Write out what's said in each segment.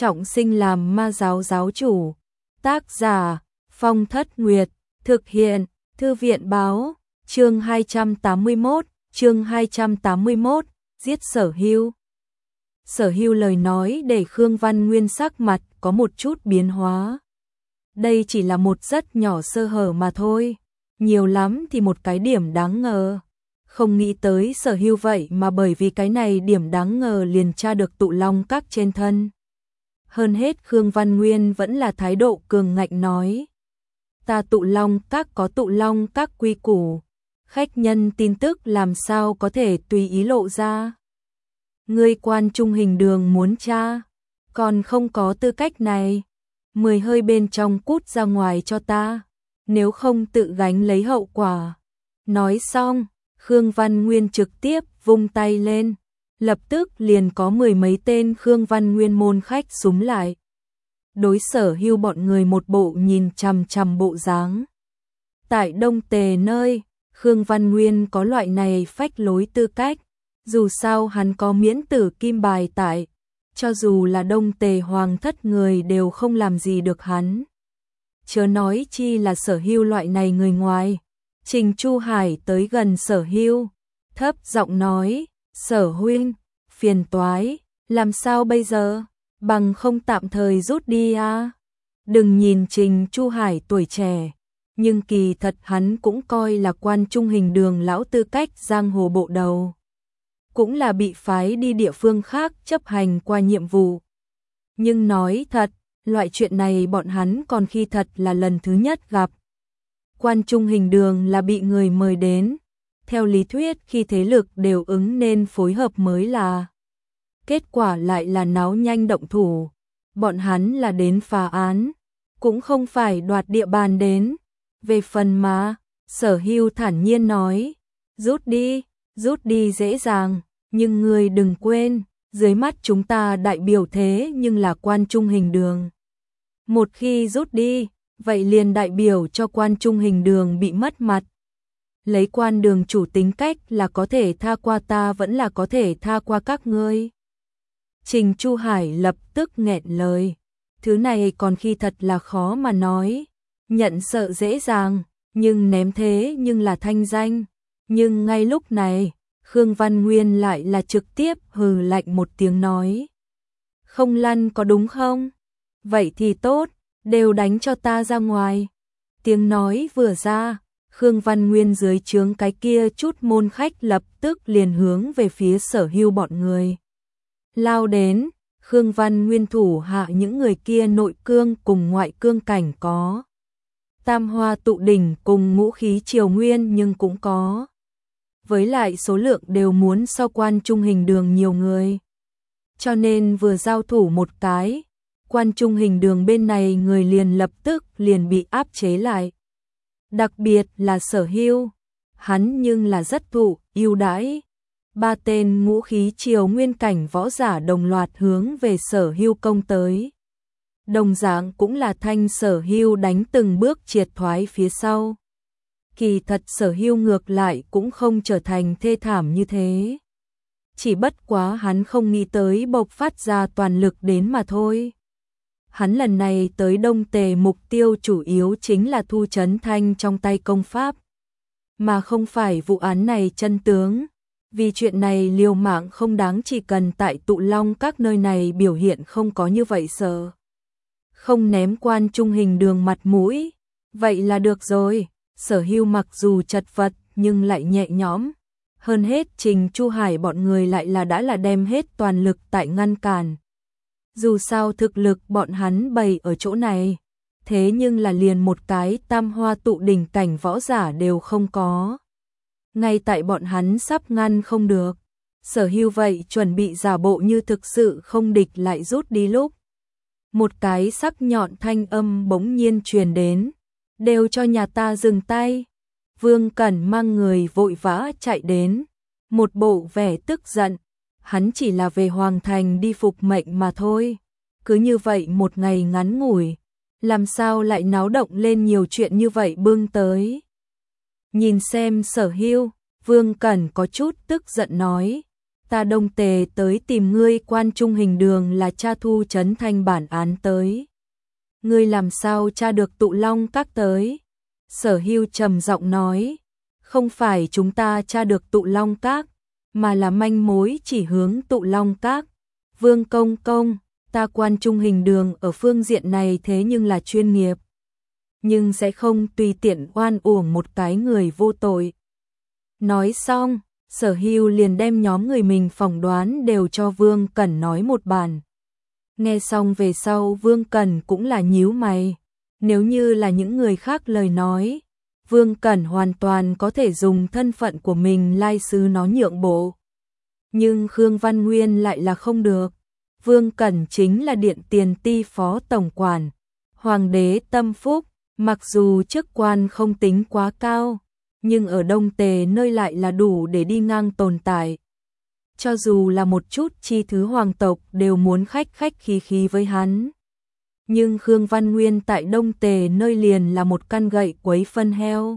trọng sinh làm ma giáo giáo chủ. Tác giả Phong Thất Nguyệt, thực hiện Thư viện báo, chương 281, giết Sở Hưu. Sở Hưu lời nói để Khương Văn Nguyên sắc mặt có một chút biến hóa. Đây chỉ là một rất nhỏ sơ hở mà thôi, nhiều lắm thì một cái điểm đáng ngờ. Không nghĩ tới Sở Hưu vậy mà bởi vì cái này điểm đáng ngờ liền tra được tụ long các trên thân. Hơn hết Khương Văn Nguyên vẫn là thái độ cường ngạnh nói. Ta tụ long các có tụ long các quy củ, khách nhân tin tức làm sao có thể tùy ý lộ ra. Ngươi Quan Trung Hình Đường muốn tra, còn không có tư cách này. 10 hơi bên trong cút ra ngoài cho ta, nếu không tự gánh lấy hậu quả. Nói xong, Khương Văn Nguyên trực tiếp vung tay lên, lập tức liền có 10 mấy tên Khương Văn Nguyên môn khách xúm lại. Đối Sở Hưu bọn người một bộ nhìn chằm chằm bộ dáng. Tại Đông Tề nơi, Khương Văn Nguyên có loại này phách lối tư cách, dù sao hắn có miễn tử kim bài tại, cho dù là Đông Tề hoàng thất người đều không làm gì được hắn. Chớ nói chi là Sở Hưu loại này người ngoài. Trình Chu Hải tới gần Sở Hưu, thấp giọng nói, Sở huynh, phiền toái, làm sao bây giờ, bằng không tạm thời rút đi à? Đừng nhìn Trình Chu Hải tuổi trẻ, nhưng kỳ thật hắn cũng coi là Quan Trung Hình Đường lão tư cách giang hồ bộ đầu. Cũng là bị phái đi địa phương khác chấp hành qua nhiệm vụ. Nhưng nói thật, loại chuyện này bọn hắn còn khi thật là lần thứ nhất gặp. Quan Trung Hình Đường là bị người mời đến, theo lý thuyết khi thế lực đều ứng nên phối hợp mới là. Kết quả lại là náo nhanh động thủ, bọn hắn là đến phá án, cũng không phải đoạt địa bàn đến. Về phần mà, Sở Hưu thản nhiên nói, rút đi dễ dàng, nhưng người đừng quên, dưới mắt chúng ta đại biểu thế nhưng là Quan Trung Hình Đường. Một khi rút đi, vậy liền đại biểu cho Quan Trung Hình Đường bị mất mặt. Lấy Quan đường chủ tính cách là có thể tha qua ta vẫn là có thể tha qua các ngươi. Trình Chu Hải lập tức nghẹn lời. Thứ này còn khi thật là khó mà nói. Nhận sợ dễ dàng, nhưng ném thế nhưng là thanh danh. Nhưng ngay lúc này, Khương Văn Nguyên lại là trực tiếp hừ lạnh một tiếng nói. Không lăn có đúng không? Vậy thì tốt, đều đánh cho ta ra ngoài. Tiếng nói vừa ra, Khương Văn Nguyên dưới trướng cái kia chút môn khách lập tức liền hướng về phía Sở Hưu bọn người. Lao đến, Khương Văn Nguyên thủ hạ những người kia nội cương cùng ngoại cương cảnh có. Tam hoa tụ đỉnh cùng ngũ khí triều nguyên nhưng cũng có. Với lại số lượng đều muốn so Quan Trung Hình Đường nhiều người. Cho nên vừa giao thủ một cái, Quan Trung Hình Đường bên này người liền lập tức liền bị áp chế lại. Đặc biệt là Sở Hưu, hắn nhưng là rất thụ ưu đãi. 3 tên ngũ khí triều nguyên cảnh võ giả đồng loạt hướng về Sở Hưu công tới. Đồng dạng cũng là thanh Sở Hưu đánh từng bước triệt thoái phía sau. Kỳ thật Sở Hưu ngược lại cũng không trở thành thê thảm như thế. Chỉ bất quá hắn không nghĩ tới bộc phát ra toàn lực đến mà thôi. Hắn lần này tới Đông Tề mục tiêu chủ yếu chính là thu Trấn Thanh trong tay công pháp, mà không phải vụ án này chân tướng. Vì chuyện này liều mạng không đáng, chỉ cần tại Tụ Long các nơi này biểu hiện không có như vậy sợ. Không ném Quan Trung Hình Đường mặt mũi, vậy là được rồi. Sở Hưu mặc dù chật vật nhưng lại nhẹ nhõm. Hơn hết Trình Chu Hải bọn người lại là đã là đem hết toàn lực tại ngăn cản. Dù sao thực lực bọn hắn bày ở chỗ này, thế nhưng là liền một cái tam hoa tụ đỉnh cảnh võ giả đều không có. Ngay tại bọn hắn sắp ngăn không được, Sở Hưu vậy chuẩn bị giả bộ như thực sự không địch lại rút đi lúc. Một cái sắc nhọn thanh âm bỗng nhiên truyền đến, đều cho nhà ta dừng tay. Vương Cẩn mang người vội vã chạy đến, một bộ vẻ tức giận. Hắn chỉ là về Hoàng Thành đi phục mệnh mà thôi. Cứ như vậy một ngày ngắn ngủi, làm sao lại náo động lên nhiều chuyện như vậy bưng tới. Nhìn xem Sở Hưu, Vương Cẩn có chút tức giận nói, ta Đông Tề tới tìm ngươi, Quan Trung Hình Đường là cha Thu Trấn Thanh bản án tới. Ngươi làm sao tra được Tụ Long Các tới? Sở Hưu trầm giọng nói, không phải chúng ta tra được Tụ Long Các, mà là manh mối chỉ hướng Tụ Long Các. Vương công công, ta Quan Trung Hình Đường ở phương diện này thế nhưng là chuyên nghiệp, nhưng sẽ không tùy tiện oan uổng một cái người vô tội. Nói xong, Sở Hưu liền đem nhóm người mình phỏng đoán đều cho Vương Cẩn nói một bản. Nghe xong về sau Vương Cẩn cũng là nhíu mày. Nếu như là những người khác lời nói, Vương Cẩn hoàn toàn có thể dùng thân phận của mình lai sứ nó nhượng bộ. Nhưng Khương Văn Nguyên lại là không được. Vương Cẩn chính là Điện Tiền Ti phó tổng quản, hoàng đế tâm phúc, mặc dù chức quan không tính quá cao, nhưng ở Đông Tề nơi lại là đủ để đi ngang tồn tại. Cho dù là một chút chi thứ hoàng tộc đều muốn khách khách khí khí với hắn. Nhưng Khương Văn Nguyên tại Đông Tề nơi liền là một căn gậy quấy phân heo.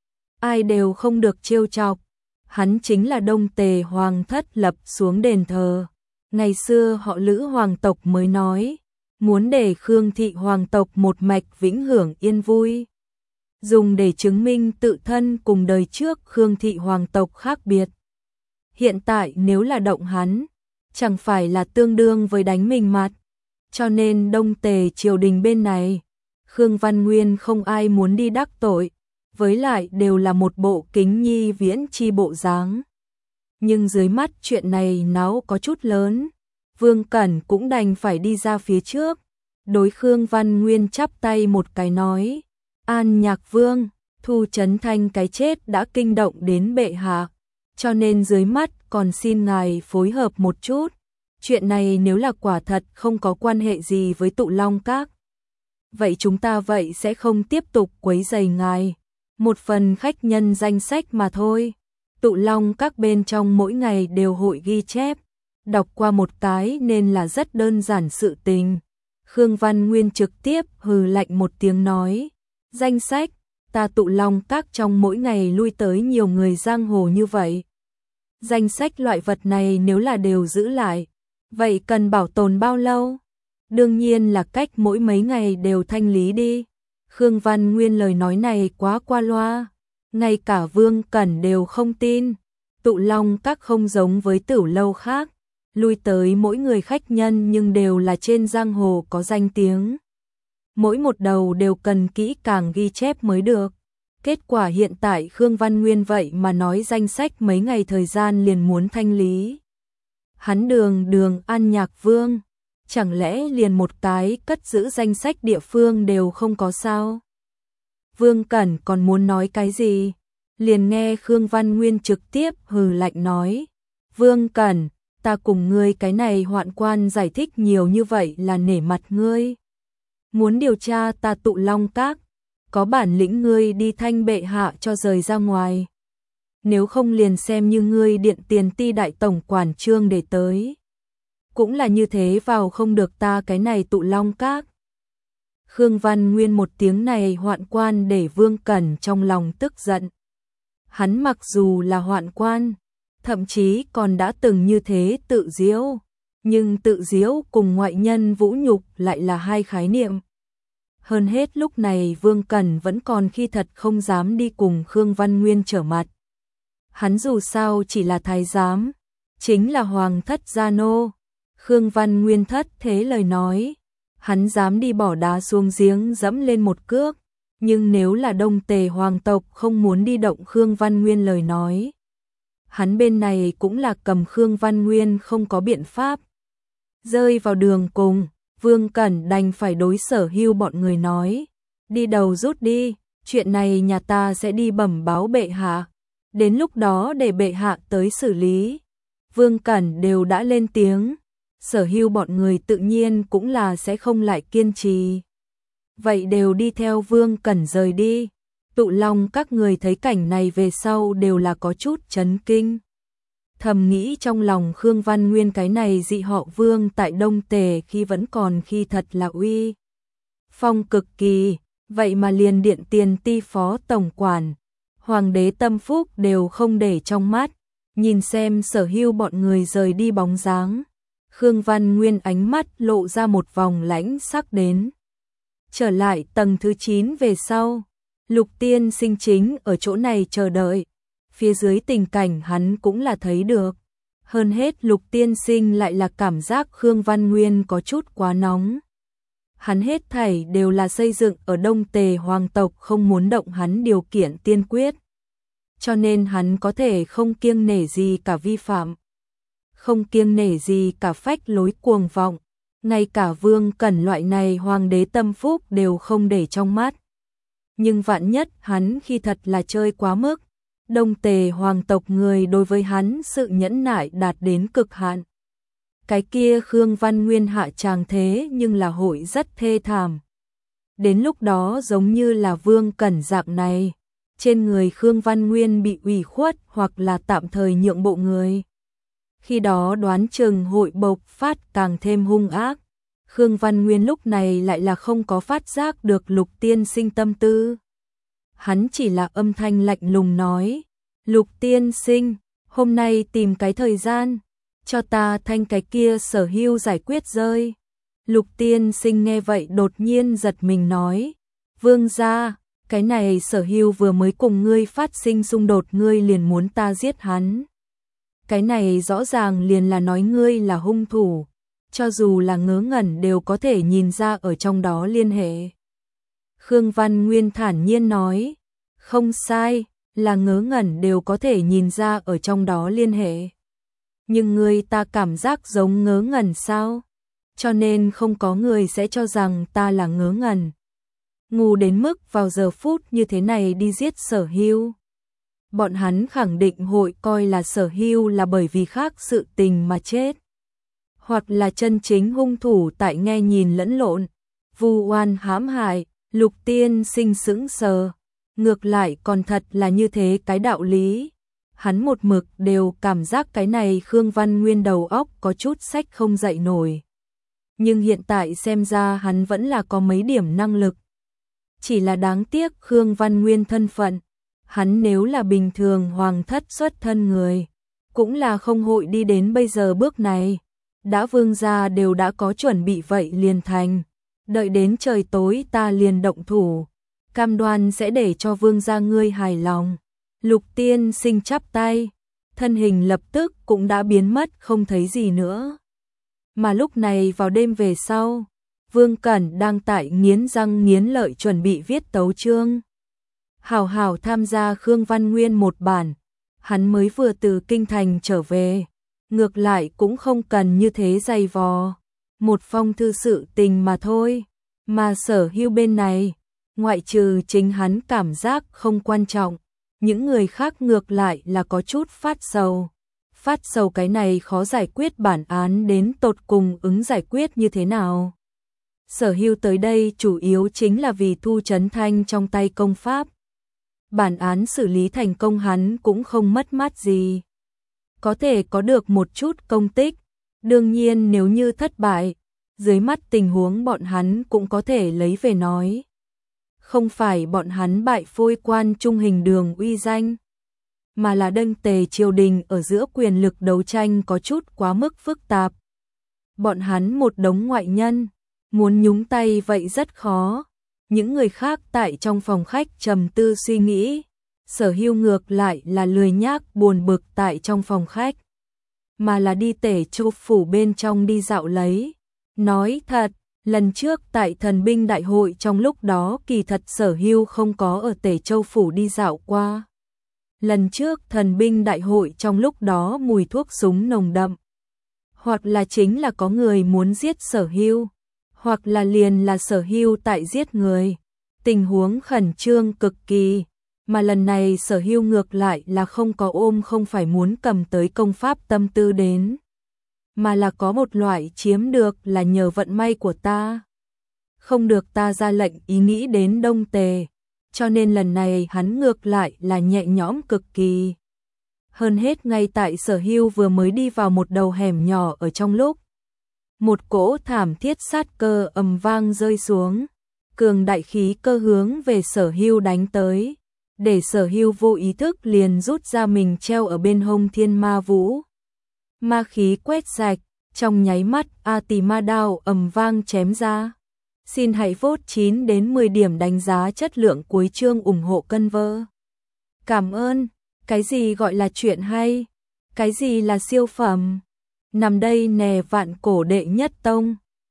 Ai đều không được trêu chọc. Hắn chính là Đông Tề hoàng thất lập xuống đền thờ. Ngày xưa họ Lữ hoàng tộc mới nói, muốn để Khương thị hoàng tộc một mạch vĩnh hưởng yên vui. Dùng để chứng minh tự thân cùng đời trước Khương thị hoàng tộc khác biệt. Hiện tại nếu là động hắn, chẳng phải là tương đương với đánh mình mặt. Cho nên Đông Tề triều đình bên này, Khương Văn Nguyên không ai muốn đi đắc tội, với lại đều là một bộ kính nhi viễn chi bộ dáng. Nhưng dưới mắt chuyện này náo có chút lớn, Vương Cẩn cũng đành phải đi ra phía trước. Đối Khương Văn Nguyên chắp tay một cái nói, An Nhạc Vương, Thu Trấn Thanh cái chết đã kinh động đến bệ hạ, cho nên dưới mắt còn xin ngài phối hợp một chút. Chuyện này nếu là quả thật không có quan hệ gì với Tụ Long Các, vậy chúng ta vậy sẽ không tiếp tục quấy rầy ngài. Một phần khách nhân danh sách mà thôi. Tụ Long Các bên trong mỗi ngày đều hội ghi chép, đọc qua một cái nên là rất đơn giản sự tình. Khương Văn Nguyên trực tiếp hừ lạnh một tiếng nói, danh sách, ta Tụ Long Các trong mỗi ngày lui tới nhiều người giang hồ như vậy. Danh sách loại vật này nếu là đều giữ lại, vậy cần bảo tồn bao lâu? Đương nhiên là cách mỗi mấy ngày đều thanh lý đi. Khương Văn Nguyên lời nói này quá qua loa, ngay cả Vương Cẩn đều không tin. Tụ Long Các không giống với Tửu Lâu khác, lui tới mỗi người khách nhân nhưng đều là trên giang hồ có danh tiếng. Mỗi một đầu đều cần kỹ càng ghi chép mới được. Kết quả hiện tại Khương Văn Nguyên vậy mà nói danh sách mấy ngày thời gian liền muốn thanh lý. Hắn đường An Nhạc Vương, chẳng lẽ liền một cái cất giữ danh sách địa phương đều không có sao? Vương Cẩn còn muốn nói cái gì? Liền nghe Khương Văn Nguyên trực tiếp hừ lạnh nói, Vương Cẩn, ta cùng ngươi cái này hoạn quan giải thích nhiều như vậy là nể mặt ngươi. Muốn điều tra ta Tụ Long Các, có bản lĩnh ngươi đi thanh bệ hạ cho rời ra ngoài. Nếu không liền xem như ngươi Điện Tiền Ti đại tổng quản trương để tới. Cũng là như thế vào không được ta cái này Tụ Long Các. Khương Văn Nguyên một tiếng này hoạn quan để Vương Cẩn trong lòng tức giận. Hắn mặc dù là hoạn quan, thậm chí còn đã từng như thế tự giễu, nhưng tự giễu cùng ngoại nhân vũ nhục lại là hai khái niệm. Hơn hết lúc này Vương Cẩn vẫn còn khi thật không dám đi cùng Khương Văn Nguyên trở mặt. Hắn dù sao chỉ là thái giám, chính là hoàng thất gia nô. Khương Văn Nguyên thất thế lời nói, hắn dám đi bỏ đá xuống giếng dẫm lên một cước. Nhưng nếu là Đông Tề hoàng tộc không muốn đi động Khương Văn Nguyên lời nói, hắn bên này cũng là cầm Khương Văn Nguyên không có biện pháp. Rơi vào đường cùng, Vương Cẩn đành phải đối Sở Hưu bọn người nói, đi đầu rút đi, chuyện này nhà ta sẽ đi bẩm báo bệ hạ, đến lúc đó để bệ hạ tới xử lý. Vương Cẩn đều đã lên tiếng, Sở Hưu bọn người tự nhiên cũng là sẽ không lại kiên trì. Vậy đều đi theo Vương Cẩn rời đi. Tụ Long các người thấy cảnh này về sau đều là có chút chấn kinh. Thầm nghĩ trong lòng Khương Văn Nguyên cái này dị họ Vương tại Đông Tề khi vẫn còn khi thật là uy phong cực kỳ, vậy mà liền Điện Tiền Ti phó tổng quản, hoàng đế tâm phúc đều không để trong mắt, Nhìn xem Sở Hưu bọn người rời đi bóng dáng, Khương Văn Nguyên ánh mắt lộ ra một vòng lãnh sắc đến. Trở lại tầng thứ 9 về sau, Lục Tiên Sinh chính ở chỗ này chờ đợi. Phía dưới tình cảnh hắn cũng là thấy được. Hơn hết Lục Tiên Sinh lại là cảm giác Khương Văn Nguyên có chút quá nóng. Hắn hết thảy đều là xây dựng ở Đông Tề hoàng tộc không muốn động hắn điều kiện tiên quyết. Cho nên hắn có thể không kiêng nể gì cả vi phạm. Không kiêng nể gì cả phách lối cuồng vọng. Ngay cả Vương Cẩn loại này hoàng đế tâm phúc đều không để trong mắt. Nhưng vạn nhất hắn khi thật là chơi quá mức, Đông Tề hoàng tộc người đối với hắn sự nhẫn nại đạt đến cực hạn. Cái kia Khương Văn Nguyên hạ tràng thế nhưng là hội rất thê thảm. Đến lúc đó giống như là Vương Cẩn dạng này, trên người Khương Văn Nguyên bị ủy khuất hoặc là tạm thời nhượng bộ người. Khi đó đoán chừng hội bộc phát càng thêm hung ác. Khương Văn Nguyên lúc này lại là không có phát giác được Lục Tiên Sinh tâm tư. Hắn chỉ là âm thanh lạnh lùng nói, Lục Tiên Sinh, hôm nay tìm cái thời gian, cho ta thanh cái kia Sở Hưu giải quyết rơi. Lục Tiên Sinh nghe vậy đột nhiên giật mình nói, Vương gia, cái này Sở Hưu vừa mới cùng ngươi phát sinh xung đột, ngươi liền muốn ta giết hắn. Cái này rõ ràng liền là nói ngươi là hung thủ, cho dù là ngớ ngẩn đều có thể nhìn ra ở trong đó liên hệ. Khương Văn Nguyên thản nhiên nói, không sai, là ngớ ngẩn đều có thể nhìn ra ở trong đó liên hệ. Nhưng người ta cảm giác giống ngớ ngẩn sao? Cho nên không có người sẽ cho rằng ta là ngớ ngẩn. Ngu đến mức vào giờ phút như thế này đi giết Sở Hưu. Bọn hắn khẳng định hội coi là Sở Hưu là bởi vì khác sự tình mà chết. Hoặc là chân chính hung thủ tại nghe nhìn lẫn lộn, vu oan hãm hại. Lục Tiên Sinh sững sờ. Ngược lại còn thật là như thế cái đạo lý. Hắn một mực đều cảm giác cái này Khương Văn Nguyên đầu óc có chút sách không dậy nổi. Nhưng hiện tại xem ra hắn vẫn là có mấy điểm năng lực. Chỉ là đáng tiếc Khương Văn Nguyên thân phận. Hắn nếu là bình thường hoàng thất xuất thân người, cũng là không hội đi đến bây giờ bước này. Đã vương gia đều đã có chuẩn bị vậy liền thành. Đợi đến trời tối ta liền động thủ. Cam đoan sẽ để cho vương gia ngươi hài lòng. Lục Tiên Sinh chắp tay, thân hình lập tức cũng đã biến mất không thấy gì nữa. Mà lúc này vào đêm về sau, Vương Cẩn đang tại nghiến răng nghiến lợi chuẩn bị viết tấu chương. Hảo hảo tham gia Khương Văn Nguyên một bản, hắn mới vừa từ kinh thành trở về, ngược lại cũng không cần như thế dày vò. Một phong thư sự tình mà thôi, mà Sở Hưu bên này, ngoại trừ chính hắn cảm giác không quan trọng, những người khác ngược lại là có chút phát sầu. Phát sầu cái này khó giải quyết bản án đến tột cùng ứng giải quyết như thế nào. Sở Hưu tới đây chủ yếu chính là vì Thu Chấn Thanh trong tay công pháp. Bản án xử lý thành công hắn cũng không mất mát gì. Có thể có được một chút công tích. Đương nhiên nếu như thất bại, dưới mắt tình huống bọn hắn cũng có thể lấy về nói. Không phải bọn hắn bại phôi quan trung hình đường uy danh, mà là Đông Tề triều đình ở giữa quyền lực đấu tranh có chút quá mức phức tạp. Bọn hắn một đống ngoại nhân, muốn nhúng tay vậy rất khó. Những người khác tại trong phòng khách trầm tư suy nghĩ, Sở Hưu ngược lại là lười nhác buồn bực tại trong phòng khách, mà là đi Tể Châu phủ bên trong đi dạo lấy. Nói thật, lần trước tại thần binh đại hội trong lúc đó kỳ thật Sở Hưu không có ở Tể Châu phủ đi dạo qua. Lần trước thần binh đại hội trong lúc đó mùi thuốc súng nồng đậm, hoặc là chính là có người muốn giết Sở Hưu, hoặc là liền là Sở Hưu tại giết người. Tình huống khẩn trương cực kỳ, mà lần này Sở Hưu ngược lại là không có ôm không phải muốn cầm tới công pháp tâm tư đến, mà là có một loại chiếm được là nhờ vận may của ta. Không được ta ra lệnh ý nghĩ đến Đông Tề, cho nên lần này hắn ngược lại là nhẹ nhõm cực kỳ. Hơn hết ngay tại Sở Hưu vừa mới đi vào một đầu hẻm nhỏ ở trong lúc, một cỗ thảm thiết sát cơ ầm vang rơi xuống, cường đại khí cơ hướng về Sở Hưu đánh tới. để Sở Hưu vô ý thức liền rút ra mình treo ở bên hông Thiên Ma Vũ. Ma khí quét sạch, trong nháy mắt A Tỳ Ma đao ầm vang chém ra. Xin hãy vote 9 đến 10 điểm đánh giá chất lượng cuối chương ủng hộ cân vơ. Cảm ơn. Cái gì gọi là chuyện hay? Cái gì là siêu phẩm? Nằm đây nè vạn cổ đệ nhất tông.